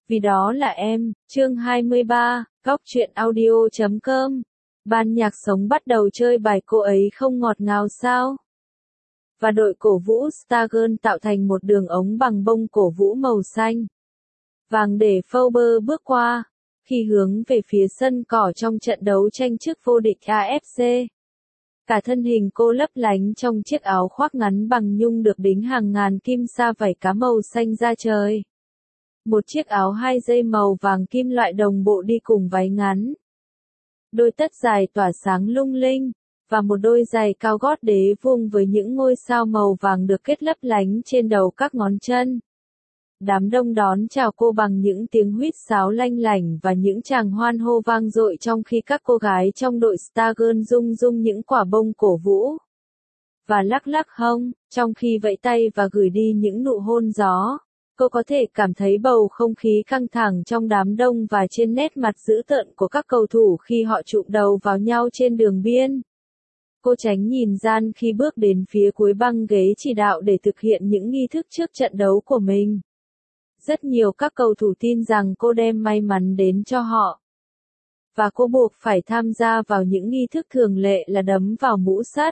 Vì đó là em, chương 23, góc truyện audio.com. Ban nhạc sống bắt đầu chơi bài Cô ấy không ngọt ngào sao? Và đội cổ vũ Stargirl tạo thành một đường ống bằng bông cổ vũ màu xanh vàng để Phoebe bước qua, khi hướng về phía sân cỏ trong trận đấu tranh chức vô địch AFC. Cả thân hình cô lấp lánh trong chiếc áo khoác ngắn bằng nhung được đính hàng ngàn kim sa vảy cá màu xanh da trời. Một chiếc áo 2 dây màu vàng kim loại đồng bộ đi cùng váy ngắn. Đôi tất dài tỏa sáng lung linh, và một đôi giày cao gót đế vuông với những ngôi sao màu vàng được kết lấp lánh trên đầu các ngón chân. Đám đông đón chào cô bằng những tiếng huýt sáo lanh lảnh và những tràng hoan hô vang dội trong khi các cô gái trong đội Stargirl rung rung những quả bông cổ vũ và lắc lắc hông, trong khi vẫy tay và gửi đi những nụ hôn gió. Cô có thể cảm thấy bầu không khí căng thẳng trong đám đông và trên nét mặt dữ tợn của các cầu thủ khi họ chụm đầu vào nhau trên đường biên. Cô tránh nhìn Gian khi bước đến phía cuối băng ghế chỉ đạo để thực hiện những nghi thức trước trận đấu của mình. Rất nhiều các cầu thủ tin rằng cô đem may mắn đến cho họ. Và cô buộc phải tham gia vào những nghi thức thường lệ là đấm vào mũ sắt,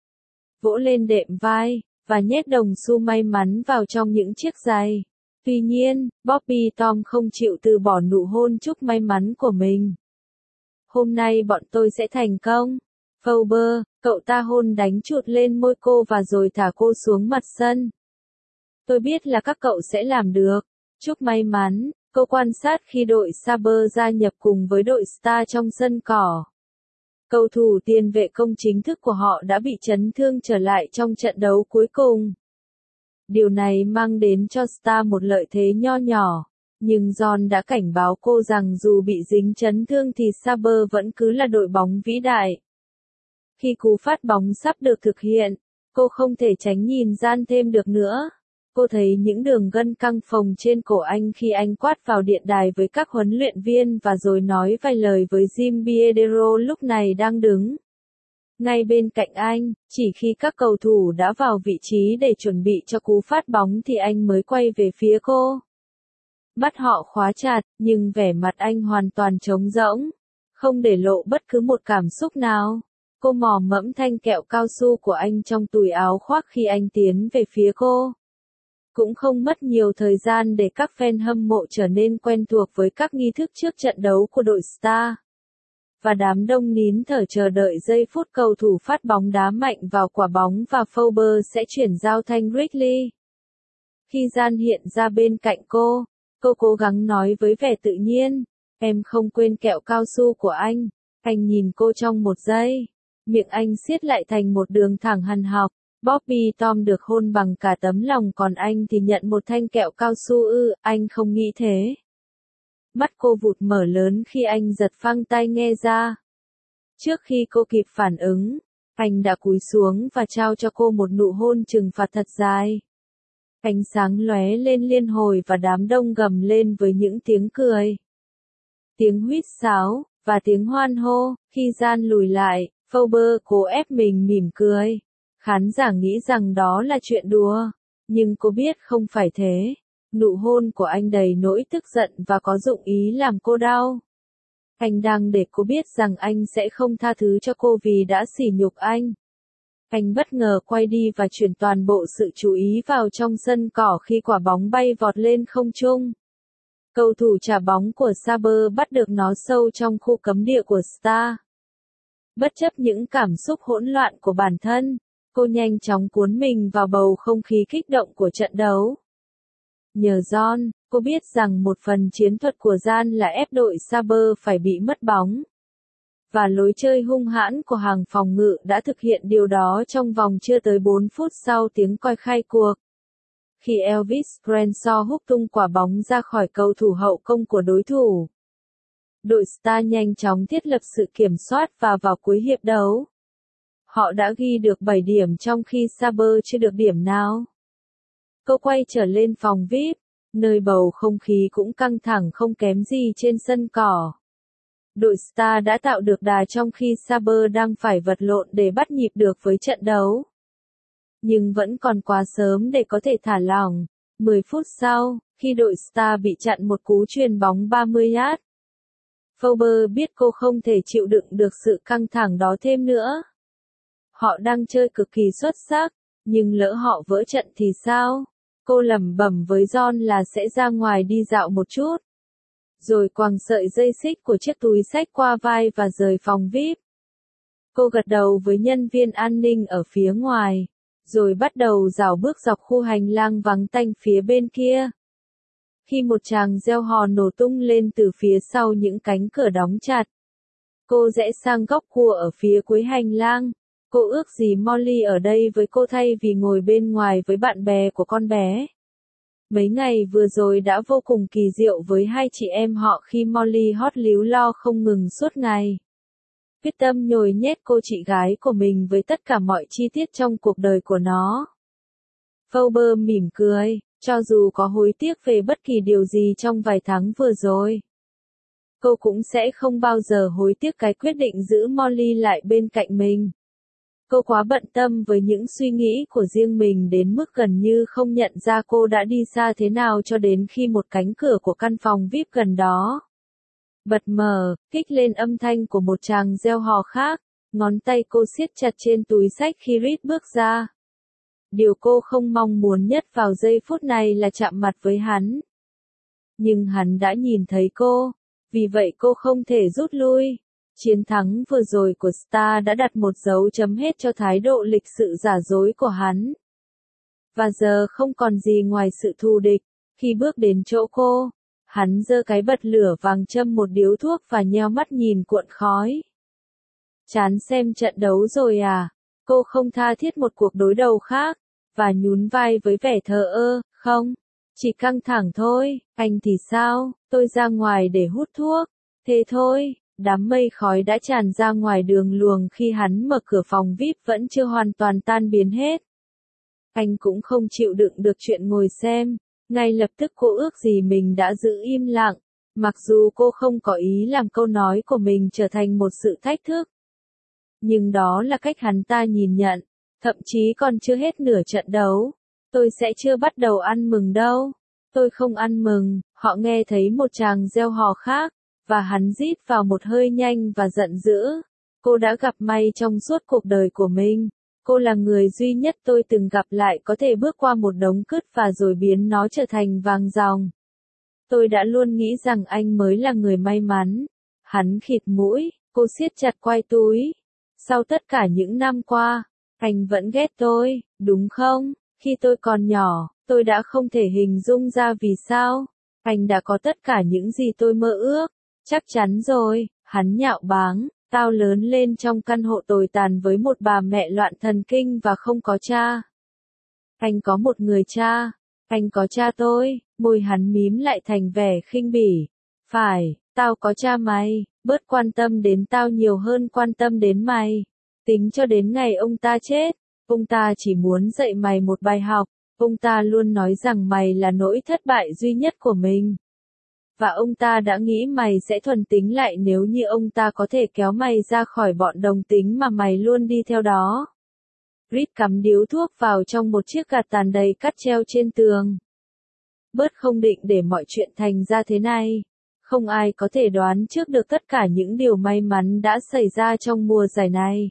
vỗ lên đệm vai, và nhét đồng xu may mắn vào trong những chiếc giày. Tuy nhiên, Bobby Tom không chịu từ bỏ nụ hôn chúc may mắn của mình. Hôm nay bọn tôi sẽ thành công. Phoebe, cậu ta hôn đánh chụt lên môi cô và rồi thả cô xuống mặt sân. Tôi biết là các cậu sẽ làm được. Chúc may mắn, cô quan sát khi đội Saber gia nhập cùng với đội Star trong sân cỏ. Cầu thủ tiền vệ công chính thức của họ đã bị chấn thương trở lại trong trận đấu cuối cùng. Điều này mang đến cho Star một lợi thế nho nhỏ, nhưng John đã cảnh báo cô rằng dù bị dính chấn thương thì Saber vẫn cứ là đội bóng vĩ đại. Khi cú phát bóng sắp được thực hiện, cô không thể tránh nhìn Gian thêm được nữa. Cô thấy những đường gân căng phồng trên cổ anh khi anh quát vào điện đài với các huấn luyện viên và rồi nói vài lời với Jim Biedero lúc này đang đứng ngay bên cạnh anh. Chỉ khi các cầu thủ đã vào vị trí để chuẩn bị cho cú phát bóng thì anh mới quay về phía cô. Mắt họ khóa chặt, nhưng vẻ mặt anh hoàn toàn trống rỗng, không để lộ bất cứ một cảm xúc nào. Cô mò mẫm thanh kẹo cao su của anh trong túi áo khoác khi anh tiến về phía cô. Cũng không mất nhiều thời gian để các fan hâm mộ trở nên quen thuộc với các nghi thức trước trận đấu của đội Star. Và đám đông nín thở chờ đợi giây phút cầu thủ phát bóng đá mạnh vào quả bóng và Phoebe sẽ chuyển giao thanh Ridley. Khi Gian hiện ra bên cạnh cô cố gắng nói với vẻ tự nhiên, em không quên kẹo cao su của anh. Anh nhìn cô trong một giây, miệng anh siết lại thành một đường thẳng hằn học. Bobby Tom được hôn bằng cả tấm lòng còn anh thì nhận một thanh kẹo cao su ư, anh không nghĩ thế. Mắt cô vụt mở lớn khi anh giật phăng tai nghe ra. Trước khi cô kịp phản ứng, anh đã cúi xuống và trao cho cô một nụ hôn trừng phạt thật dài. Ánh sáng lóe lên liên hồi và đám đông gầm lên với những tiếng cười, tiếng huýt sáo, và tiếng hoan hô. Khi Gian lùi lại, Phoebe cố ép mình mỉm cười. Khán giả nghĩ rằng đó là chuyện đùa, nhưng cô biết không phải thế. Nụ hôn của anh đầy nỗi tức giận và có dụng ý làm cô đau. Anh đang để cô biết rằng anh sẽ không tha thứ cho cô vì đã sỉ nhục anh. Anh bất ngờ quay đi và chuyển toàn bộ sự chú ý vào trong sân cỏ khi quả bóng bay vọt lên không trung. Cầu thủ trả bóng của Saber bắt được nó sâu trong khu cấm địa của Star. Bất chấp những cảm xúc hỗn loạn của bản thân, cô nhanh chóng cuốn mình vào bầu không khí kích động của trận đấu. Nhờ John, cô biết rằng một phần chiến thuật của Gian là ép đội Saber phải bị mất bóng. Và lối chơi hung hãn của hàng phòng ngự đã thực hiện điều đó trong vòng chưa tới 4 phút sau tiếng còi khai cuộc. Khi Elvis Crenshaw húc tung quả bóng ra khỏi cầu thủ hậu công của đối thủ, đội Star nhanh chóng thiết lập sự kiểm soát và vào cuối hiệp đấu, họ đã ghi được 7 điểm trong khi Saber chưa được điểm nào. Cô quay trở lên phòng VIP, nơi bầu không khí cũng căng thẳng không kém gì trên sân cỏ. Đội Star đã tạo được đà trong khi Saber đang phải vật lộn để bắt nhịp được với trận đấu. Nhưng vẫn còn quá sớm để có thể thả lỏng. 10 phút sau, khi đội Star bị chặn một cú chuyền bóng 30 yard. Fowler biết cô không thể chịu đựng được sự căng thẳng đó thêm nữa. Họ đang chơi cực kỳ xuất sắc, nhưng lỡ họ vỡ trận thì sao? Cô lẩm bẩm với John là sẽ ra ngoài đi dạo một chút. Rồi quàng sợi dây xích của chiếc túi xách qua vai và rời phòng VIP. Cô gật đầu với nhân viên an ninh ở phía ngoài, rồi bắt đầu rảo bước dọc khu hành lang vắng tanh phía bên kia. Khi một tràng reo hò nổ tung lên từ phía sau những cánh cửa đóng chặt, cô rẽ sang góc cua ở phía cuối hành lang. Cô ước gì Molly ở đây với cô thay vì ngồi bên ngoài với bạn bè của con bé. Mấy ngày vừa rồi đã vô cùng kỳ diệu với hai chị em họ khi Molly hót líu lo không ngừng suốt ngày. Quyết tâm nhồi nhét cô chị gái của mình với tất cả mọi chi tiết trong cuộc đời của nó. Fowler mỉm cười, cho dù có hối tiếc về bất kỳ điều gì trong vài tháng vừa rồi. Cô cũng sẽ không bao giờ hối tiếc cái quyết định giữ Molly lại bên cạnh mình. Cô quá bận tâm với những suy nghĩ của riêng mình đến mức gần như không nhận ra cô đã đi xa thế nào cho đến khi một cánh cửa của căn phòng VIP gần đó bật mở, kích lên âm thanh của một tràng reo hò khác, ngón tay cô siết chặt trên túi xách khi Reed bước ra. Điều cô không mong muốn nhất vào giây phút này là chạm mặt với hắn. Nhưng hắn đã nhìn thấy cô, vì vậy cô không thể rút lui. Chiến thắng vừa rồi của Star đã đặt một dấu chấm hết cho thái độ lịch sự giả dối của hắn. Và giờ không còn gì ngoài sự thù địch. Khi bước đến chỗ cô, hắn giơ cái bật lửa vàng châm một điếu thuốc và nheo mắt nhìn cuộn khói. Chán xem trận đấu rồi à? Cô không tha thiết một cuộc đối đầu khác, và nhún vai với vẻ thờ ơ, không, chỉ căng thẳng thôi. Anh thì sao? Tôi ra ngoài để hút thuốc. Thế thôi. Đám mây khói đã tràn ra ngoài đường luồng khi hắn mở cửa phòng VIP vẫn chưa hoàn toàn tan biến hết. Anh cũng không chịu đựng được chuyện ngồi xem. Ngay lập tức cô ước gì mình đã giữ im lặng, mặc dù cô không có ý làm câu nói của mình trở thành một sự thách thức. Nhưng đó là cách hắn ta nhìn nhận, thậm chí còn chưa hết nửa trận đấu. Tôi sẽ chưa bắt đầu ăn mừng đâu. Tôi không ăn mừng. Họ nghe thấy một tràng reo hò khác, và hắn rít vào một hơi nhanh và giận dữ. Cô đã gặp may trong suốt cuộc đời của mình. Cô là người duy nhất tôi từng gặp lại có thể bước qua một đống cứt và rồi biến nó trở thành vàng ròng. Tôi đã luôn nghĩ rằng anh mới là người may mắn. Hắn khịt mũi, cô siết chặt quai túi. Sau tất cả những năm qua, anh vẫn ghét tôi, đúng không? Khi tôi còn nhỏ, tôi đã không thể hình dung ra vì sao. Anh đã có tất cả những gì tôi mơ ước. Chắc chắn rồi, hắn nhạo báng. Tao lớn lên trong căn hộ tồi tàn với một bà mẹ loạn thần kinh và không có cha. Anh có một người cha. Anh có cha tôi. Môi hắn mím lại thành vẻ khinh bỉ. Phải, tao có cha mày. Bớt quan tâm đến tao nhiều hơn quan tâm đến mày. Tính cho đến ngày ông ta chết. Ông ta chỉ muốn dạy mày một bài học. Ông ta luôn nói rằng mày là nỗi thất bại duy nhất của mình. Và ông ta đã nghĩ mày sẽ thuần tính lại nếu như ông ta có thể kéo mày ra khỏi bọn đồng tính mà mày luôn đi theo đó. Reed cắm điếu thuốc vào trong một chiếc gạt tàn đầy cắt treo trên tường. Bớt không định để mọi chuyện thành ra thế này. Không ai có thể đoán trước được tất cả những điều may mắn đã xảy ra trong mùa giải này.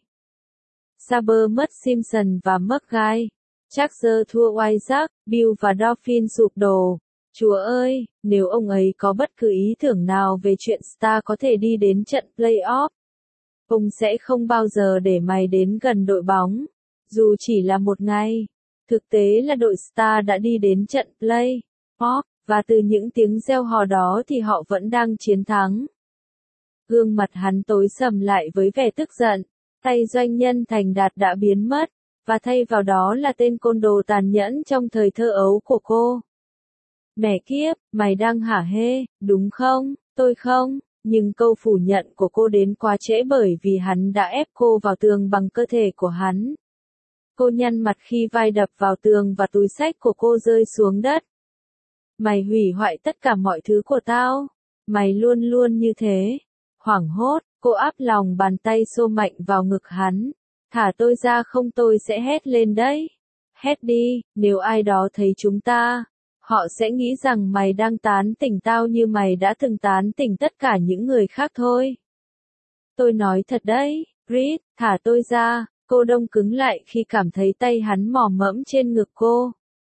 Saber mất Simpson và McGuire. Chargers thua Isaac, Bill và Dolphins sụp đổ. Chúa ơi, nếu ông ấy có bất cứ ý tưởng nào về chuyện Star có thể đi đến trận playoff, ông sẽ không bao giờ để mày đến gần đội bóng, dù chỉ là một ngày. Thực tế là đội Star đã đi đến trận playoff, và từ những tiếng reo hò đó thì họ vẫn đang chiến thắng. Gương mặt hắn tối sầm lại với vẻ tức giận, tay doanh nhân thành đạt đã biến mất, và thay vào đó là tên côn đồ tàn nhẫn trong thời thơ ấu của cô. Mẹ kiếp, mày đang hả hê, đúng không? Tôi không, nhưng câu phủ nhận của cô đến quá trễ bởi vì hắn đã ép cô vào tường bằng cơ thể của hắn. Cô nhăn mặt khi vai đập vào tường và túi xách của cô rơi xuống đất. Mày hủy hoại tất cả mọi thứ của tao. Mày luôn luôn như thế. Hoảng hốt, cô áp lòng bàn tay xô mạnh vào ngực hắn. Thả tôi ra không tôi sẽ hét lên đấy. Hét đi, nếu ai đó thấy chúng ta. Họ sẽ nghĩ rằng mày đang tán tỉnh tao như mày đã từng tán tỉnh tất cả những người khác thôi. Tôi nói thật đấy, Reed, thả tôi ra. Cô đông cứng lại khi cảm thấy tay hắn mò mẫm trên ngực cô.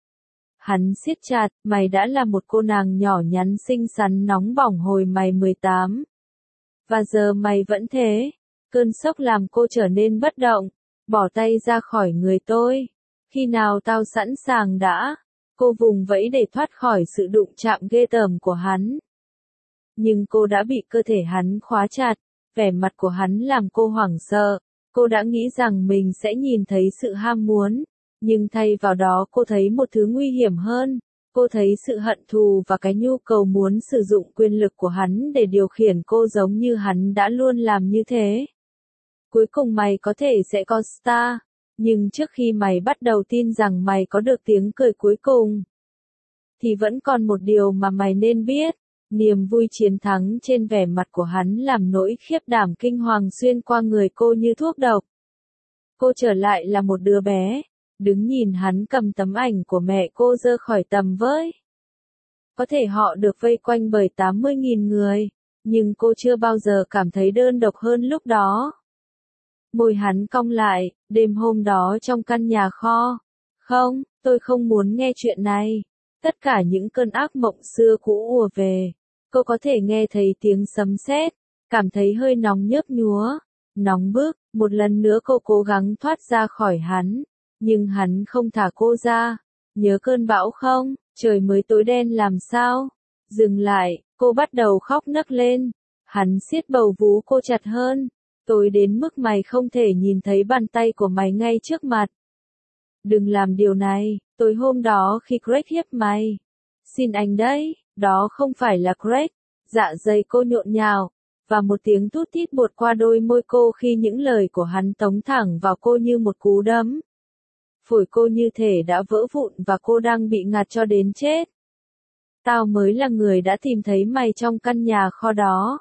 Hắn siết chặt, mày đã là một cô nàng nhỏ nhắn xinh xắn nóng bỏng hồi mày 18. Và giờ mày vẫn thế. Cơn sốc làm cô trở nên bất động, bỏ tay ra khỏi người tôi. Khi nào tao sẵn sàng đã. Cô vùng vẫy để thoát khỏi sự đụng chạm ghê tởm của hắn. Nhưng cô đã bị cơ thể hắn khóa chặt, vẻ mặt của hắn làm cô hoảng sợ. Cô đã nghĩ rằng mình sẽ nhìn thấy sự ham muốn, nhưng thay vào đó cô thấy một thứ nguy hiểm hơn. Cô thấy sự hận thù và cái nhu cầu muốn sử dụng quyền lực của hắn để điều khiển cô giống như hắn đã luôn làm như thế. Cuối cùng mày có thể sẽ có star, nhưng trước khi mày bắt đầu tin rằng mày có được tiếng cười cuối cùng, thì vẫn còn một điều mà mày nên biết. Niềm vui chiến thắng trên vẻ mặt của hắn làm nỗi khiếp đảm kinh hoàng xuyên qua người cô như thuốc độc. Cô trở lại là một đứa bé, đứng nhìn hắn cầm tấm ảnh của mẹ cô giơ khỏi tầm với. Có thể họ được vây quanh bởi 80.000 người, nhưng cô chưa bao giờ cảm thấy đơn độc hơn lúc đó. Môi hắn cong lại, đêm hôm đó trong căn nhà kho. Không, tôi không muốn nghe chuyện này. Tất cả những cơn ác mộng xưa cũ ùa về. Cô có thể nghe thấy tiếng sấm sét, cảm thấy hơi nóng nhớp nhúa, nóng bức. Một lần nữa cô cố gắng thoát ra khỏi hắn, nhưng hắn không thả cô ra. Nhớ cơn bão không? Trời mới tối đen làm sao? Dừng lại, cô bắt đầu khóc nấc lên. Hắn siết bầu vú cô chặt hơn. Tối đến mức mày không thể nhìn thấy bàn tay của mày ngay trước mặt. Đừng làm điều này. Tối hôm đó khi Greg hiếp mày. Xin anh đấy, đó không phải là Greg. Dạ dày cô nhộn nhào, và một tiếng tút tít buột qua đôi môi cô khi những lời của hắn tống thẳng vào cô như một cú đấm. Phổi cô như thể đã vỡ vụn và cô đang bị ngạt cho đến chết. Tao mới là người đã tìm thấy mày trong căn nhà kho đó.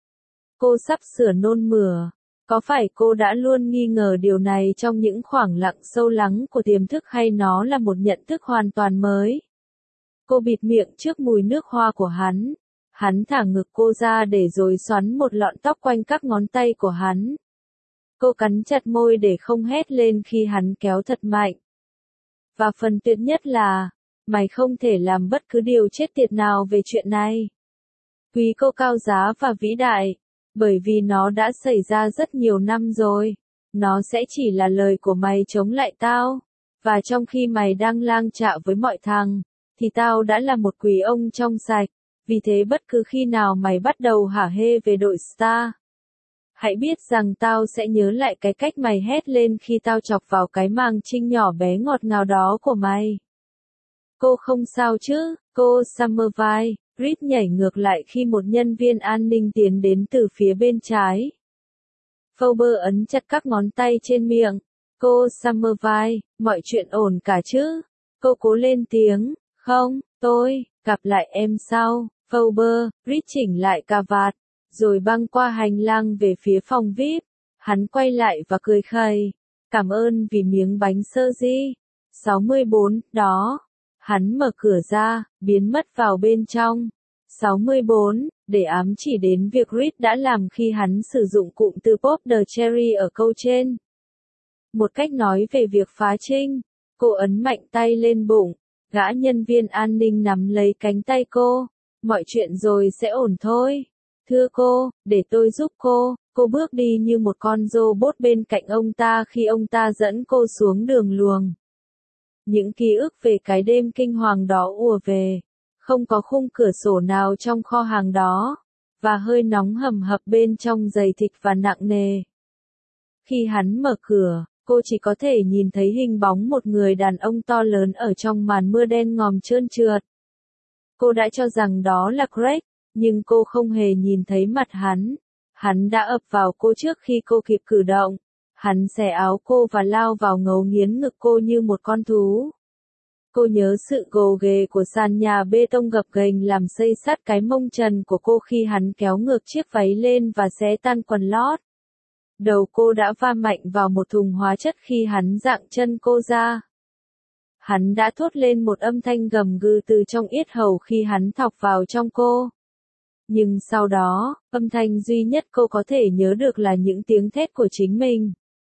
Cô sắp sửa nôn mửa. Có phải cô đã luôn nghi ngờ điều này trong những khoảng lặng sâu lắng của tiềm thức hay nó là một nhận thức hoàn toàn mới? Cô bịt miệng trước mùi nước hoa của hắn. Hắn thả ngực cô ra để rồi xoắn một lọn tóc quanh các ngón tay của hắn. Cô cắn chặt môi để không hét lên khi hắn kéo thật mạnh. Và phần tuyệt nhất là, mày không thể làm bất cứ điều chết tiệt nào về chuyện này. Quý cô cao giá và vĩ đại, bởi vì nó đã xảy ra rất nhiều năm rồi. Nó sẽ chỉ là lời của mày chống lại tao. Và trong khi mày đang lang chạ với mọi thằng, thì tao đã là một quý ông trong sạch. Vì thế bất cứ khi nào mày bắt đầu hả hê về đội Star, hãy biết rằng tao sẽ nhớ lại cái cách mày hét lên khi tao chọc vào cái màng trinh nhỏ bé ngọt ngào đó của mày. Cô không sao chứ, cô Summerville. Reed nhảy ngược lại khi một nhân viên an ninh tiến đến từ phía bên trái. Fowler ấn chặt các ngón tay trên miệng. Cô Summerville, mọi chuyện ổn cả chứ? Cô cố lên tiếng. Không, tôi, gặp lại em sau. Fowler, Reed chỉnh lại cà vạt, rồi băng qua hành lang về phía phòng VIP. Hắn quay lại và cười khẩy. Cảm ơn vì miếng bánh sơ di. 64, đó. Hắn mở cửa ra, biến mất vào bên trong. 64, để ám chỉ đến việc Reed đã làm khi hắn sử dụng cụm từ Pop the Cherry ở câu trên. Một cách nói về việc phá trinh. Cô ấn mạnh tay lên bụng. Gã nhân viên an ninh nắm lấy cánh tay cô. Mọi chuyện rồi sẽ ổn thôi. Thưa cô, để tôi giúp cô. Cô bước đi như một con robot bên cạnh ông ta khi ông ta dẫn cô xuống đường luồng. Những ký ức về cái đêm kinh hoàng đó ùa về. Không có khung cửa sổ nào trong kho hàng đó. Và hơi nóng hầm hập bên trong dày thịt và nặng nề. Khi hắn mở cửa, cô chỉ có thể nhìn thấy hình bóng một người đàn ông to lớn ở trong màn mưa đen ngòm trơn trượt. Cô đã cho rằng đó là Greg, nhưng cô không hề nhìn thấy mặt hắn. Hắn đã ập vào cô trước khi cô kịp cử động. Hắn xẻ áo cô và lao vào ngấu nghiến ngực cô như một con thú. Cô nhớ sự gồ ghề của sàn nhà bê tông gập ghềnh làm xây sát cái mông trần của cô khi hắn kéo ngược chiếc váy lên và xé tan quần lót. Đầu cô đã va mạnh vào một thùng hóa chất khi hắn giạng chân cô ra. Hắn đã thốt lên một âm thanh gầm gừ từ trong yết hầu khi hắn thọc vào trong cô. Nhưng sau đó, âm thanh duy nhất cô có thể nhớ được là những tiếng thét của chính mình.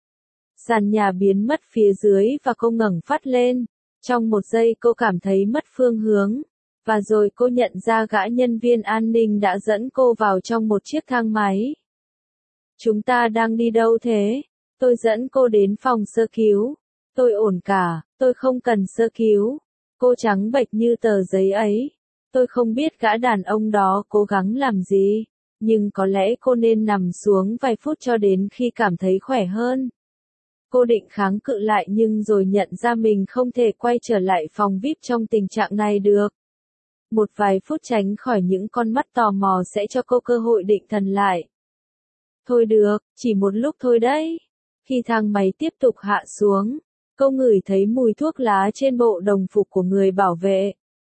Sàn nhà biến mất phía dưới và cô ngẩng phát lên. Trong một giây cô cảm thấy mất phương hướng. Và rồi cô nhận ra gã nhân viên an ninh đã dẫn cô vào trong một chiếc thang máy. Chúng ta đang đi đâu thế? Tôi dẫn cô đến phòng sơ cứu. Tôi ổn cả, tôi không cần sơ cứu. Cô trắng bệch như tờ giấy ấy. Tôi không biết gã đàn ông đó cố gắng làm gì, nhưng có lẽ cô nên nằm xuống vài phút cho đến khi cảm thấy khỏe hơn. Cô định kháng cự lại nhưng rồi nhận ra mình không thể quay trở lại phòng VIP trong tình trạng này được. Một vài phút tránh khỏi những con mắt tò mò sẽ cho cô cơ hội định thần lại. Thôi được, chỉ một lúc thôi đấy. Khi thang máy tiếp tục hạ xuống, cô ngửi thấy mùi thuốc lá trên bộ đồng phục của người bảo vệ.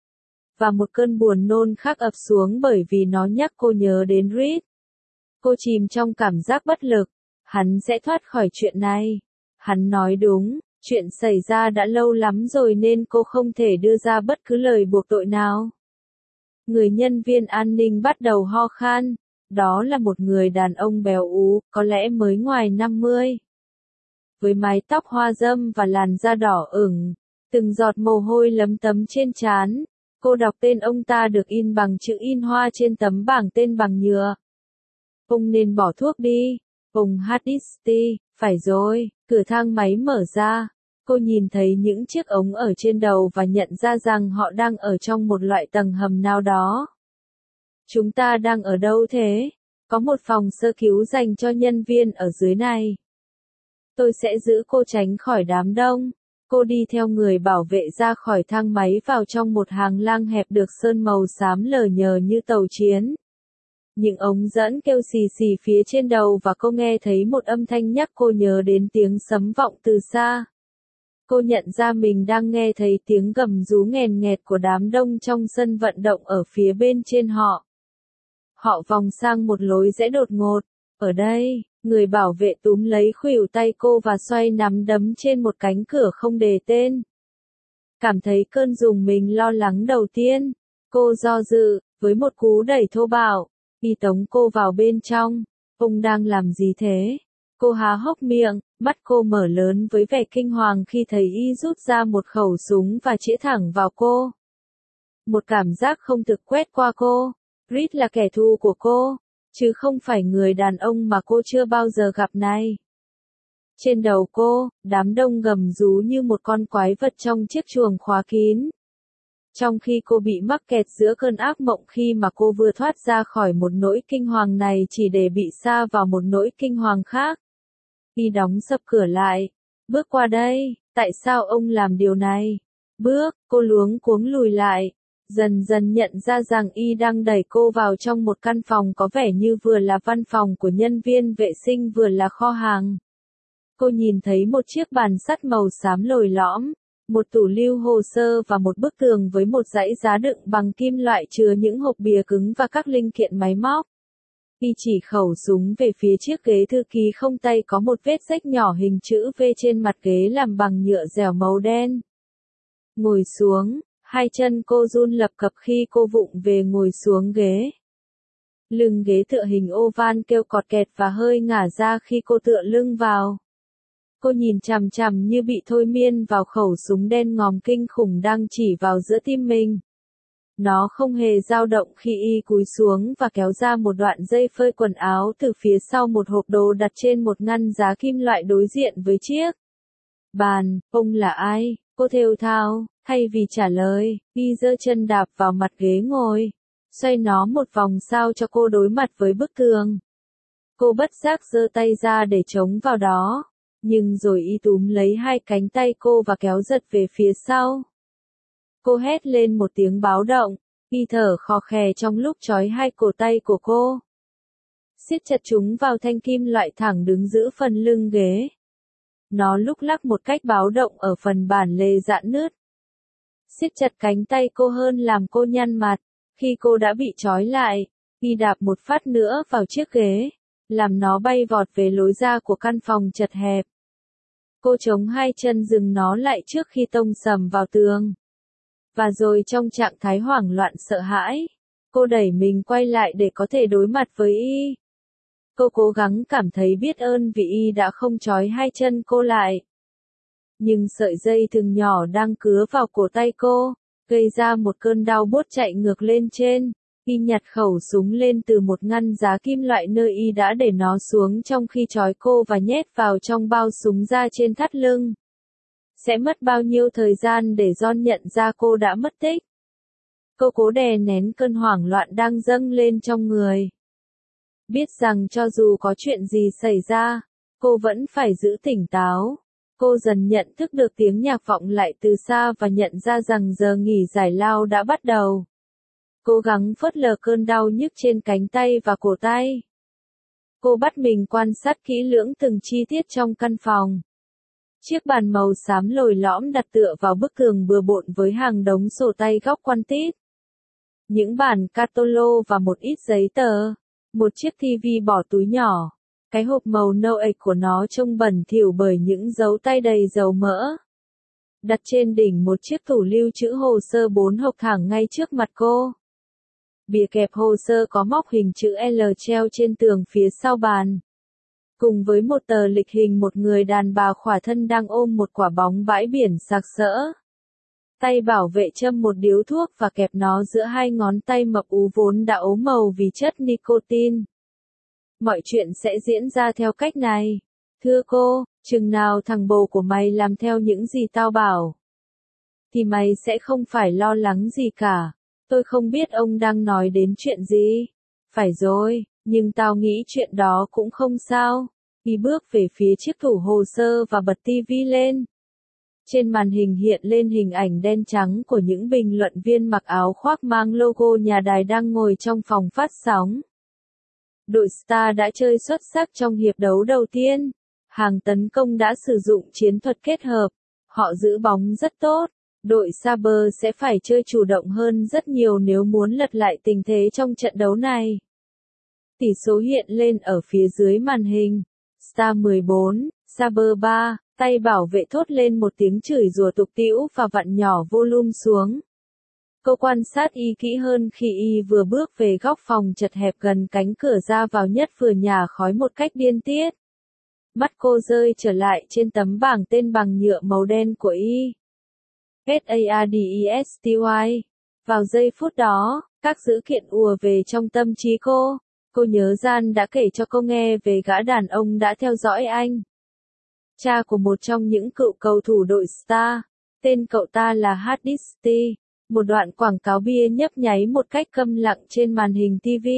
Và một cơn buồn nôn khác ập xuống bởi vì nó nhắc cô nhớ đến Reed. Cô chìm trong cảm giác bất lực. Hắn sẽ thoát khỏi chuyện này. Hắn nói đúng, chuyện xảy ra đã lâu lắm rồi nên cô không thể đưa ra bất cứ lời buộc tội nào. Người nhân viên an ninh bắt đầu ho khan. Đó là một người đàn ông béo ú, có lẽ mới ngoài 50. Với mái tóc hoa râm và làn da đỏ ửng, từng giọt mồ hôi lấm tấm trên trán. Cô đọc tên ông ta được in bằng chữ in hoa trên tấm bảng tên bằng nhựa. Ông nên bỏ thuốc đi. Ông Hardisty, phải rồi, cửa thang máy mở ra. Cô nhìn thấy những chiếc ống ở trên đầu và nhận ra rằng họ đang ở trong một loại tầng hầm nào đó. Chúng ta đang ở đâu thế? Có một phòng sơ cứu dành cho nhân viên ở dưới này. Tôi sẽ giữ cô tránh khỏi đám đông. Cô đi theo người bảo vệ ra khỏi thang máy vào trong một hàng lang hẹp được sơn màu xám lờ nhờ như tàu chiến. Những ống dẫn kêu xì xì phía trên đầu và cô nghe thấy một âm thanh nhắc cô nhớ đến tiếng sấm vọng từ xa. Cô nhận ra mình đang nghe thấy tiếng gầm rú nghèn nghẹt của đám đông trong sân vận động ở phía bên trên họ. Họ vòng sang một lối rẽ đột ngột. Ở đây, người bảo vệ túm lấy khuỷu tay cô và xoay nắm đấm trên một cánh cửa không đề tên. Cảm thấy cơn rùng mình lo lắng đầu tiên, cô do dự, với một cú đẩy thô bạo, y tống cô vào bên trong. Ông đang làm gì thế? Cô há hốc miệng, mắt cô mở lớn với vẻ kinh hoàng khi thấy y rút ra một khẩu súng và chĩa thẳng vào cô. Một cảm giác không thực quét qua cô. Reed là kẻ thù của cô, chứ không phải người đàn ông mà cô chưa bao giờ gặp này. Trên đầu cô, đám đông gầm rú như một con quái vật trong chiếc chuồng khóa kín. Trong khi cô bị mắc kẹt giữa cơn ác mộng khi mà cô vừa thoát ra khỏi một nỗi kinh hoàng này chỉ để bị sa vào một nỗi kinh hoàng khác. Y đóng sập cửa lại. Bước qua đây, tại sao ông làm điều này? Bước, cô luống cuống lùi lại. Dần dần nhận ra rằng y đang đẩy cô vào trong một căn phòng có vẻ như vừa là văn phòng của nhân viên vệ sinh vừa là kho hàng. Cô nhìn thấy một chiếc bàn sắt màu xám lồi lõm, một tủ lưu hồ sơ và một bức tường với một dãy giá đựng bằng kim loại chứa những hộp bìa cứng và các linh kiện máy móc. Y chỉ khẩu súng về phía chiếc ghế thư ký không tay có một vết rách nhỏ hình chữ V trên mặt ghế làm bằng nhựa dẻo màu đen. Ngồi xuống. Hai chân cô run lập cập khi cô vụng về ngồi xuống ghế. Lưng ghế tựa hình oval kêu cọt kẹt và hơi ngả ra khi cô tựa lưng vào. Cô nhìn chằm chằm như bị thôi miên vào khẩu súng đen ngòm kinh khủng đang chỉ vào giữa tim mình. Nó không hề dao động khi y cúi xuống và kéo ra một đoạn dây phơi quần áo từ phía sau một hộp đồ đặt trên một ngăn giá kim loại đối diện với chiếc bàn. Ông là ai? Cô thều thào. Thay vì trả lời, y giơ chân đạp vào mặt ghế ngồi, xoay nó một vòng sao cho cô đối mặt với bức tường. Cô bất giác giơ tay ra để chống vào đó, nhưng rồi y túm lấy hai cánh tay cô và kéo giật về phía sau. Cô hét lên một tiếng báo động, y thở khò khè trong lúc trói hai cổ tay của cô. Siết chặt chúng vào thanh kim loại thẳng đứng giữ phần lưng ghế. Nó lúc lắc một cách báo động ở phần bản lề rạn nứt. Siết chặt cánh tay cô hơn làm cô nhăn mặt. Khi cô đã bị trói lại, y đạp một phát nữa vào chiếc ghế, làm nó bay vọt về lối ra của căn phòng chật hẹp. Cô chống hai chân dừng nó lại trước khi tông sầm vào tường. Và rồi trong trạng thái hoảng loạn sợ hãi, cô đẩy mình quay lại để có thể đối mặt với y. Cô cố gắng cảm thấy biết ơn vì y đã không trói hai chân cô lại. Nhưng sợi dây thừng nhỏ đang cứa vào cổ tay cô, gây ra một cơn đau buốt chạy ngược lên trên. Y nhặt khẩu súng lên từ một ngăn giá kim loại nơi y đã để nó xuống trong khi trói cô và nhét vào trong bao súng ra trên thắt lưng. Sẽ mất bao nhiêu thời gian để John nhận ra cô đã mất tích? Cô cố đè nén cơn hoảng loạn đang dâng lên trong người. Biết rằng cho dù có chuyện gì xảy ra, cô vẫn phải giữ tỉnh táo. Cô dần nhận thức được tiếng nhạc vọng lại từ xa và nhận ra rằng giờ nghỉ giải lao đã bắt đầu. Cố gắng phớt lờ cơn đau nhức trên cánh tay và cổ tay. Cô bắt mình quan sát kỹ lưỡng từng chi tiết trong căn phòng. Chiếc bàn màu xám lồi lõm đặt tựa vào bức tường bừa bộn với hàng đống sổ tay góc quan tít. Những bản catalog và một ít giấy tờ. Một chiếc tivi bỏ túi nhỏ. Cái hộp màu nâu ệch của nó trông bẩn thỉu bởi những dấu tay đầy dầu mỡ. Đặt trên đỉnh một chiếc tủ lưu trữ hồ sơ 4 hộc thẳng ngay trước mặt cô. Bìa kẹp hồ sơ có móc hình chữ L treo trên tường phía sau bàn. Cùng với một tờ lịch hình một người đàn bà khỏa thân đang ôm một quả bóng bãi biển sặc sỡ. Tay bảo vệ châm một điếu thuốc và kẹp nó giữa hai ngón tay mập ú vốn đã ố màu vì chất nicotine. Mọi chuyện sẽ diễn ra theo cách này. Thưa cô, chừng nào thằng bồ của mày làm theo những gì tao bảo, thì mày sẽ không phải lo lắng gì cả. Tôi không biết ông đang nói đến chuyện gì. Phải rồi, nhưng tao nghĩ chuyện đó cũng không sao. Y bước về phía chiếc tủ hồ sơ và bật tivi lên. Trên màn hình hiện lên hình ảnh đen trắng của những bình luận viên mặc áo khoác mang logo nhà đài đang ngồi trong phòng phát sóng. Đội Star đã chơi xuất sắc trong hiệp đấu đầu tiên. Hàng tấn công đã sử dụng chiến thuật kết hợp. Họ giữ bóng rất tốt. Đội Saber sẽ phải chơi chủ động hơn rất nhiều nếu muốn lật lại tình thế trong trận đấu này. Tỷ số hiện lên ở phía dưới màn hình. Star 14, Saber 3, tay bảo vệ thốt lên một tiếng chửi rủa tục tĩu và vặn nhỏ volume xuống. Cô quan sát y kỹ hơn khi y vừa bước về góc phòng chật hẹp gần cánh cửa ra vào nhất vừa nhả khói một cách điên tiết. Mắt cô rơi trở lại trên tấm bảng tên bằng nhựa màu đen của y. SARDESTY. Vào giây phút đó, các dữ kiện ùa về trong tâm trí cô. Cô nhớ Jan đã kể cho cô nghe về gã đàn ông đã theo dõi anh. Cha của một trong những cựu cầu thủ đội Star. Tên cậu ta là Hardisty. Một đoạn quảng cáo bia nhấp nháy một cách câm lặng trên màn hình TV.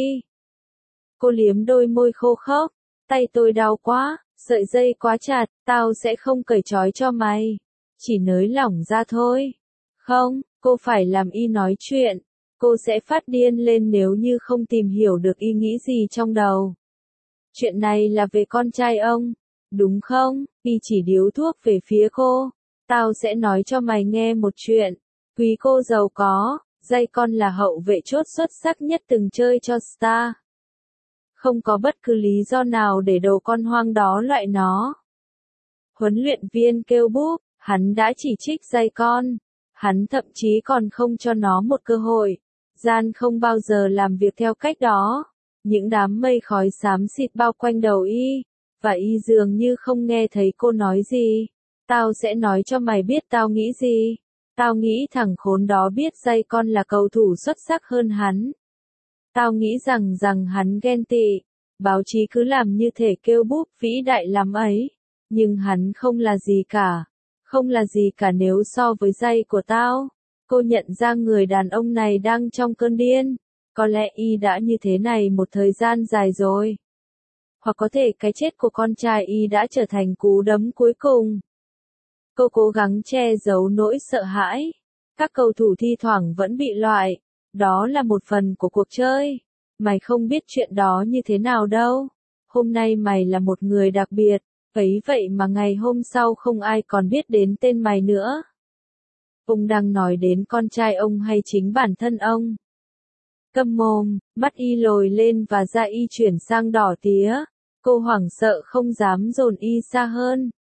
Cô liếm đôi môi khô khốc. Tay tôi đau quá, sợi dây quá chặt, tao sẽ không cởi trói cho mày. Chỉ nới lỏng ra thôi. Không, cô phải làm y nói chuyện. Cô sẽ phát điên lên nếu như không tìm hiểu được y nghĩ gì trong đầu. Chuyện này là về con trai ông, đúng không? Y chỉ điếu thuốc về phía cô. Tao sẽ nói cho mày nghe một chuyện. Quý cô giàu có, dây con là hậu vệ chốt xuất sắc nhất từng chơi cho Star. Không có bất cứ lý do nào để đồ con hoang đó loại nó. Huấn luyện viên kêu búp, hắn đã chỉ trích dây con. Hắn thậm chí còn không cho nó một cơ hội. Jan không bao giờ làm việc theo cách đó. Những đám mây khói xám xịt bao quanh đầu y. Và y dường như không nghe thấy cô nói gì. Tao sẽ nói cho mày biết tao nghĩ gì. Tao nghĩ thằng khốn đó biết dây con là cầu thủ xuất sắc hơn hắn. Tao nghĩ rằng hắn ghen tị. Báo chí cứ làm như thể kêu búp vĩ đại lắm ấy. Nhưng hắn không là gì cả. Không là gì cả nếu so với dây của tao. Cô nhận ra người đàn ông này đang trong cơn điên. Có lẽ y đã như thế này một thời gian dài rồi. Hoặc có thể cái chết của con trai y đã trở thành cú đấm cuối cùng. Cô cố gắng che giấu nỗi sợ hãi. Các cầu thủ thi thoảng vẫn bị loại. Đó là một phần của cuộc chơi. Mày không biết chuyện đó như thế nào đâu. Hôm nay mày là một người đặc biệt. Ấy vậy mà ngày hôm sau không ai còn biết đến tên mày nữa. Ông đang nói đến con trai ông hay chính bản thân ông? Câm mồm, mắt y lồi lên và da y chuyển sang đỏ tía. Cô hoảng sợ không dám dồn y xa hơn.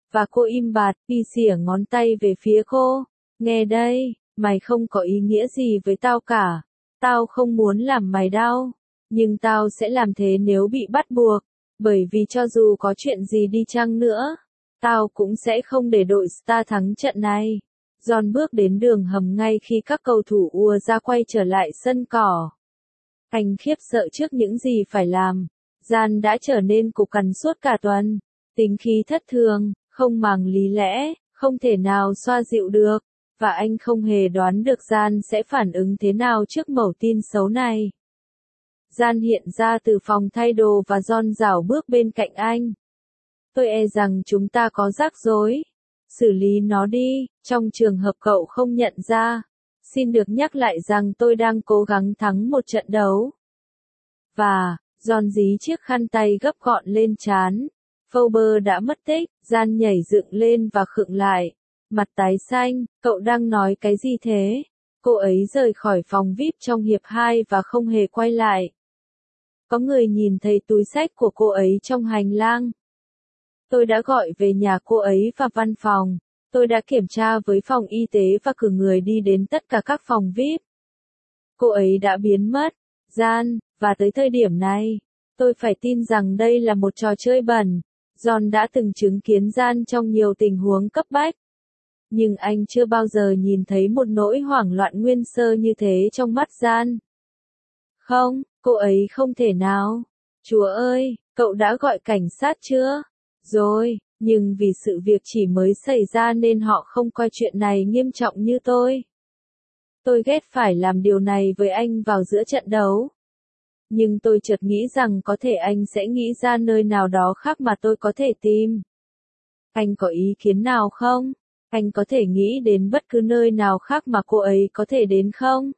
Và cô im bặt, đi xỉa ngón tay về phía cô. Nghe đây, mày không có ý nghĩa gì với tao cả. Tao không muốn làm mày đau. Nhưng tao sẽ làm thế nếu bị bắt buộc. Bởi vì cho dù có chuyện gì đi chăng nữa, tao cũng sẽ không để đội Star thắng trận này. John bước đến đường hầm ngay khi các cầu thủ ùa ra quay trở lại sân cỏ. Anh khiếp sợ trước những gì phải làm. Jan đã trở nên cục cằn suốt cả tuần. Tính khí thất thường, không màng lý lẽ, không thể nào xoa dịu được. Và anh không hề đoán được Jan sẽ phản ứng thế nào trước mẩu tin xấu này. Jan hiện ra từ phòng thay đồ và John rảo bước bên cạnh anh. Tôi e rằng chúng ta có rắc rối. Xử lý nó đi, trong trường hợp cậu không nhận ra. Xin được nhắc lại rằng tôi đang cố gắng thắng một trận đấu. Và, John dí chiếc khăn tay gấp gọn lên trán. Fowler đã mất tích, Jan nhảy dựng lên và khựng lại. Mặt tái xanh, cậu đang nói cái gì thế? Cô ấy rời khỏi phòng VIP trong hiệp 2 và không hề quay lại. Có người nhìn thấy túi xách của cô ấy trong hành lang. Tôi đã gọi về nhà cô ấy và văn phòng. Tôi đã kiểm tra với phòng y tế và cử người đi đến tất cả các phòng VIP. Cô ấy đã biến mất, Jan, và tới thời điểm này, tôi phải tin rằng đây là một trò chơi bẩn. John đã từng chứng kiến Jan trong nhiều tình huống cấp bách. Nhưng anh chưa bao giờ nhìn thấy một nỗi hoảng loạn nguyên sơ như thế trong mắt Jan. Không, cô ấy không thể nào. Chúa ơi, cậu đã gọi cảnh sát chưa? Rồi, nhưng vì sự việc chỉ mới xảy ra nên họ không coi chuyện này nghiêm trọng như tôi. Tôi ghét phải làm điều này với anh vào giữa trận đấu. Nhưng tôi chợt nghĩ rằng có thể anh sẽ nghĩ ra nơi nào đó khác mà tôi có thể tìm. Anh có ý kiến nào không? Anh có thể nghĩ đến bất cứ nơi nào khác mà cô ấy có thể đến không?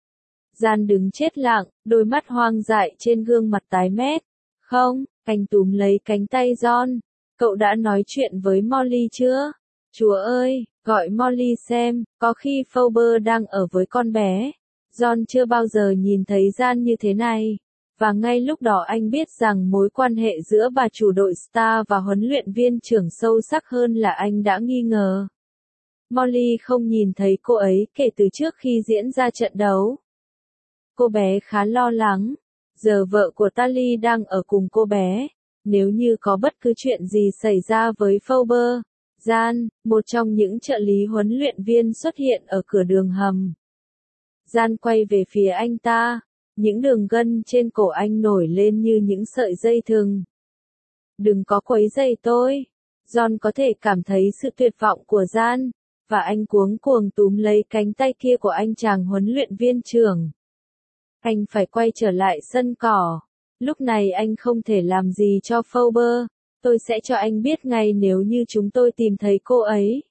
Jan đứng chết lặng, đôi mắt hoang dại trên gương mặt tái mét. Không, anh túm lấy cánh tay John. Cậu đã nói chuyện với Molly chưa? Chúa ơi, gọi Molly xem, có khi Fowler đang ở với con bé. John chưa bao giờ nhìn thấy Jan như thế này. Và ngay lúc đó anh biết rằng mối quan hệ giữa bà chủ đội Star và huấn luyện viên trưởng sâu sắc hơn là anh đã nghi ngờ. Molly không nhìn thấy cô ấy kể từ trước khi diễn ra trận đấu. Cô bé khá lo lắng. Giờ vợ của Tally đang ở cùng cô bé. Nếu như có bất cứ chuyện gì xảy ra với Fowler, Jan, một trong những trợ lý huấn luyện viên xuất hiện ở cửa đường hầm. Jan quay về phía anh ta. Những đường gân trên cổ anh nổi lên như những sợi dây thừng. Đừng có quấy rầy tôi. John có thể cảm thấy sự tuyệt vọng của Jan, và anh cuống cuồng túm lấy cánh tay kia của anh chàng huấn luyện viên trưởng. Anh phải quay trở lại sân cỏ. Lúc này anh không thể làm gì cho Fowler. Tôi sẽ cho anh biết ngay nếu như chúng tôi tìm thấy cô ấy.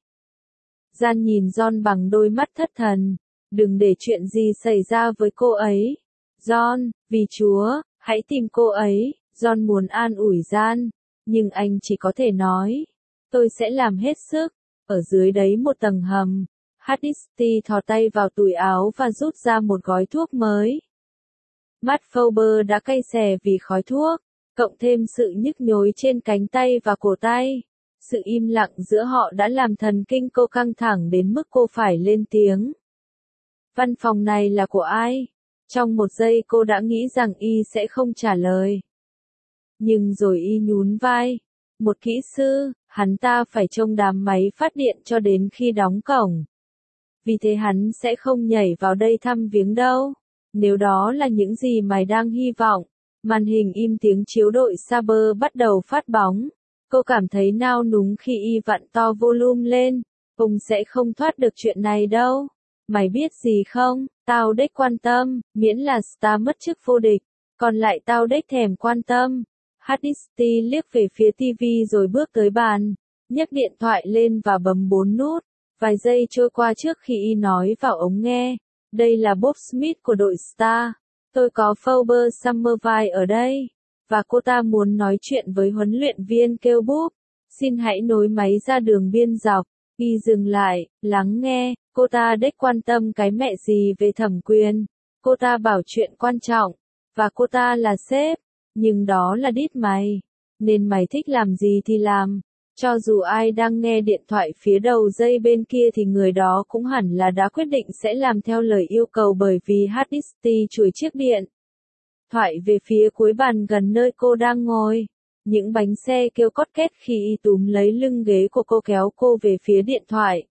Jan nhìn John bằng đôi mắt thất thần. Đừng để chuyện gì xảy ra với cô ấy. John, vì Chúa, hãy tìm cô ấy. John muốn an ủi Jan, nhưng anh chỉ có thể nói. Tôi sẽ làm hết sức. Ở dưới đấy một tầng hầm. Hardisty thò tay vào túi áo và rút ra một gói thuốc mới. Mắt Fowler đã cay xè vì khói thuốc, cộng thêm sự nhức nhối trên cánh tay và cổ tay. Sự im lặng giữa họ đã làm thần kinh cô căng thẳng đến mức cô phải lên tiếng. Văn phòng này là của ai? Trong một giây cô đã nghĩ rằng y sẽ không trả lời. Nhưng rồi y nhún vai. Một kỹ sư, hắn ta phải trông đám máy phát điện cho đến khi đóng cổng. Vì thế hắn sẽ không nhảy vào đây thăm viếng đâu. Nếu đó là những gì mày đang hy vọng. Màn hình im tiếng chiếu đội Saber bắt đầu phát bóng. Cô cảm thấy nao núng khi y vặn to volume lên. Ông sẽ không thoát được chuyện này đâu. Mày biết gì không, tao đếch quan tâm, miễn là Star mất chức vô địch. Còn lại tao đếch thèm quan tâm. Hardisty liếc về phía TV rồi bước tới bàn. Nhấc điện thoại lên và bấm 4 nút. Vài giây trôi qua trước khi y nói vào ống nghe. Đây là Bob Smith của đội Star. Tôi có Fowler Summerville ở đây. Và cô ta muốn nói chuyện với huấn luyện viên kêu Bob. Xin hãy nối máy ra đường biên dọc. Y dừng lại, lắng nghe. Cô ta đếch quan tâm cái mẹ gì về thẩm quyền. Cô ta bảo chuyện quan trọng. Và cô ta là sếp. Nhưng đó là đít mày. Nên mày thích làm gì thì làm. Cho dù ai đang nghe điện thoại phía đầu dây bên kia thì người đó cũng hẳn là đã quyết định sẽ làm theo lời yêu cầu bởi vì Hardisty chuỗi chiếc điện thoại về phía cuối bàn gần nơi cô đang ngồi. Những bánh xe kêu cót két khi y túm lấy lưng ghế của cô kéo cô về phía điện thoại.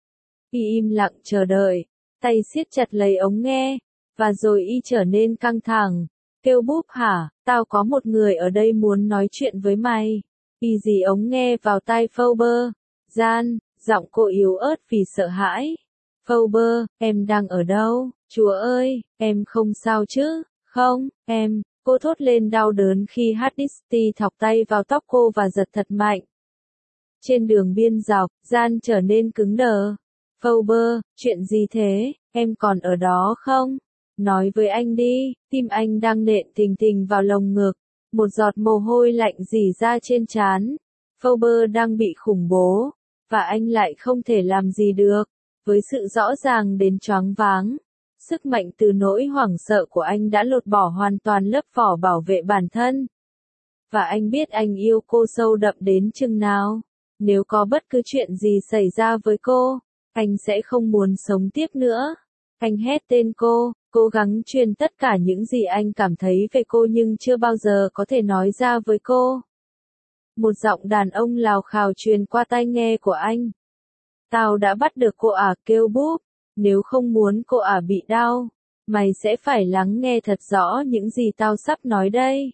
Y im lặng chờ đợi, tay siết chặt lấy ống nghe, và rồi y trở nên căng thẳng. Kêu búp hả, tao có một người ở đây muốn nói chuyện với mày. Y dí ống nghe vào tai Phoebe. Gian, giọng cô yếu ớt vì sợ hãi. Phoebe, em đang ở đâu? Chúa ơi, em không sao chứ? Không, em. Cô thốt lên đau đớn khi Hardisty thọc tay vào tóc cô và giật thật mạnh. Trên đường biên dọc, Gian trở nên cứng đờ. Phoebe, chuyện gì thế? Em còn ở đó không? Nói với anh đi, tim anh đang nện thình thình vào lồng ngực. Một giọt mồ hôi lạnh rỉ ra trên trán. Phoebe đang bị khủng bố, và anh lại không thể làm gì được. Với sự rõ ràng đến choáng váng, sức mạnh từ nỗi hoảng sợ của anh đã lột bỏ hoàn toàn lớp vỏ bảo vệ bản thân. Và anh biết anh yêu cô sâu đậm đến chừng nào. Nếu có bất cứ chuyện gì xảy ra với cô, anh sẽ không muốn sống tiếp nữa. Anh hét tên cô, cố gắng truyền tất cả những gì anh cảm thấy về cô nhưng chưa bao giờ có thể nói ra với cô. Một giọng đàn ông lào khào truyền qua tai nghe của anh. Tao đã bắt được cô à, kêu búp. Nếu không muốn cô à bị đau, mày sẽ phải lắng nghe thật rõ những gì tao sắp nói đây.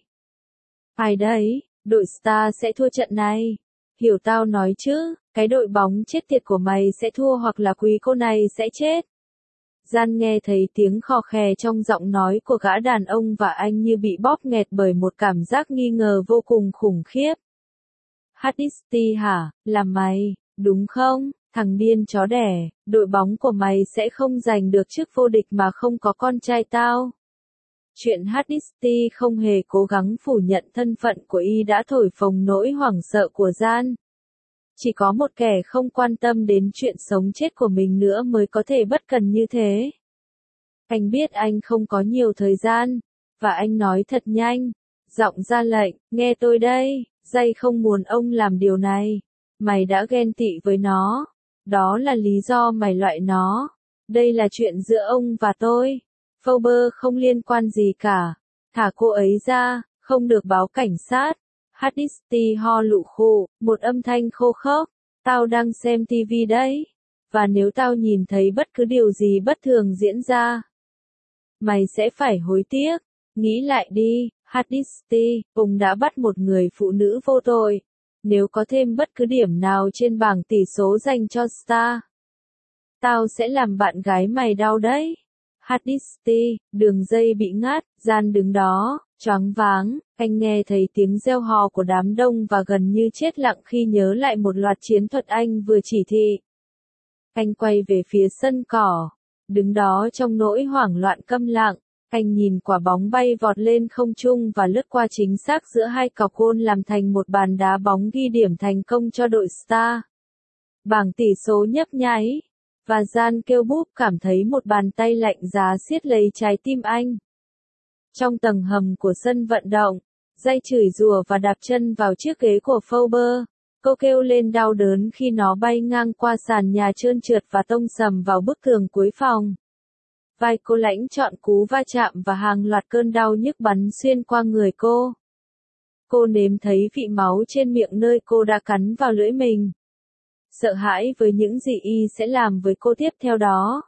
Ai đấy, đội Star sẽ thua trận này. Hiểu tao nói chứ, cái đội bóng chết tiệt của mày sẽ thua hoặc là quý cô này sẽ chết. Gian nghe thấy tiếng khò khè trong giọng nói của gã đàn ông và anh như bị bóp nghẹt bởi một cảm giác nghi ngờ vô cùng khủng khiếp. Hardisty hả, là mày, đúng không, thằng điên chó đẻ, đội bóng của mày sẽ không giành được chức vô địch mà không có con trai tao. Chuyện Hardisty không hề cố gắng phủ nhận thân phận của y đã thổi phồng nỗi hoảng sợ của Gian. Chỉ có một kẻ không quan tâm đến chuyện sống chết của mình nữa mới có thể bất cần như thế. Anh biết anh không có nhiều thời gian, và anh nói thật nhanh, giọng ra lệnh, nghe tôi đây, Jay không muốn ông làm điều này. Mày đã ghen tị với nó. Đó là lý do mày loại nó. Đây là chuyện giữa ông và tôi. Phoebe không liên quan gì cả. Thả cô ấy ra, không được báo cảnh sát. Hardisty ho lụ khụ, một âm thanh khô khốc. Tao đang xem TV đấy. Và nếu tao nhìn thấy bất cứ điều gì bất thường diễn ra, mày sẽ phải hối tiếc. Nghĩ lại đi, Hardisty, ông đã bắt một người phụ nữ vô tội. Nếu có thêm bất cứ điểm nào trên bảng tỷ số dành cho Star, tao sẽ làm bạn gái mày đau đấy. Hardisty, đường dây bị ngắt, Gian đứng đó, choáng váng, anh nghe thấy tiếng reo hò của đám đông và gần như chết lặng khi nhớ lại một loạt chiến thuật anh vừa chỉ thị. Anh quay về phía sân cỏ, đứng đó trong nỗi hoảng loạn câm lặng. Anh nhìn quả bóng bay vọt lên không trung và lướt qua chính xác giữa hai cọc gôn làm thành một bàn đá bóng ghi điểm thành công cho đội Star. Bảng tỷ số nhấp nháy, và Gian kêu búp cảm thấy một bàn tay lạnh giá siết lấy trái tim anh. Trong tầng hầm của sân vận động, Jay chửi rủa và đạp chân vào chiếc ghế của Phoebe. Cô kêu lên đau đớn khi nó bay ngang qua sàn nhà trơn trượt và tông sầm vào bức tường cuối phòng. Vai cô lãnh trọn cú va chạm và hàng loạt cơn đau nhức bắn xuyên qua người cô. Cô nếm thấy vị máu trên miệng nơi cô đã cắn vào lưỡi mình. Sợ hãi với những gì y sẽ làm với cô tiếp theo đó.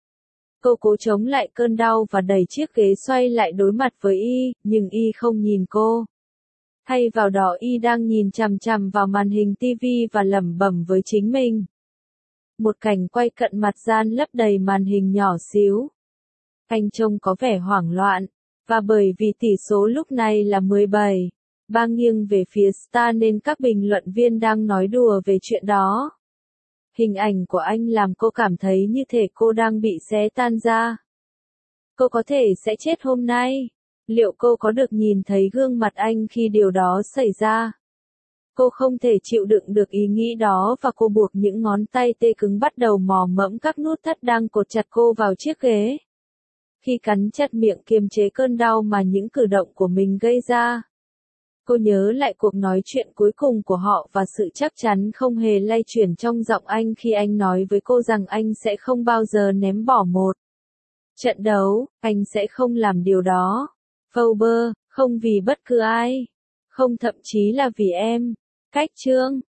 Cô cố chống lại cơn đau và đẩy chiếc ghế xoay lại đối mặt với y, nhưng y không nhìn cô. Thay vào đó y đang nhìn chằm chằm vào màn hình TV và lẩm bẩm với chính mình. Một cảnh quay cận mặt Gian lấp đầy màn hình nhỏ xíu. Anh trông có vẻ hoảng loạn, và bởi vì tỷ số lúc này là 17-3 nghiêng về phía Star nên các bình luận viên đang nói đùa về chuyện đó. Hình ảnh của anh làm cô cảm thấy như thể cô đang bị xé tan ra. Cô có thể sẽ chết hôm nay. Liệu cô có được nhìn thấy gương mặt anh khi điều đó xảy ra? Cô không thể chịu đựng được ý nghĩ đó và cô buộc những ngón tay tê cứng bắt đầu mò mẫm các nút thắt đang cột chặt cô vào chiếc ghế. Khi cắn chặt miệng kiềm chế cơn đau mà những cử động của mình gây ra, Cô nhớ lại cuộc nói chuyện cuối cùng của họ và sự chắc chắn không hề lay chuyển trong giọng anh khi anh nói với cô rằng anh sẽ không bao giờ ném bỏ một trận đấu, anh sẽ không làm điều đó. Fowler, không vì bất cứ ai. Không thậm chí là vì em. Cách chương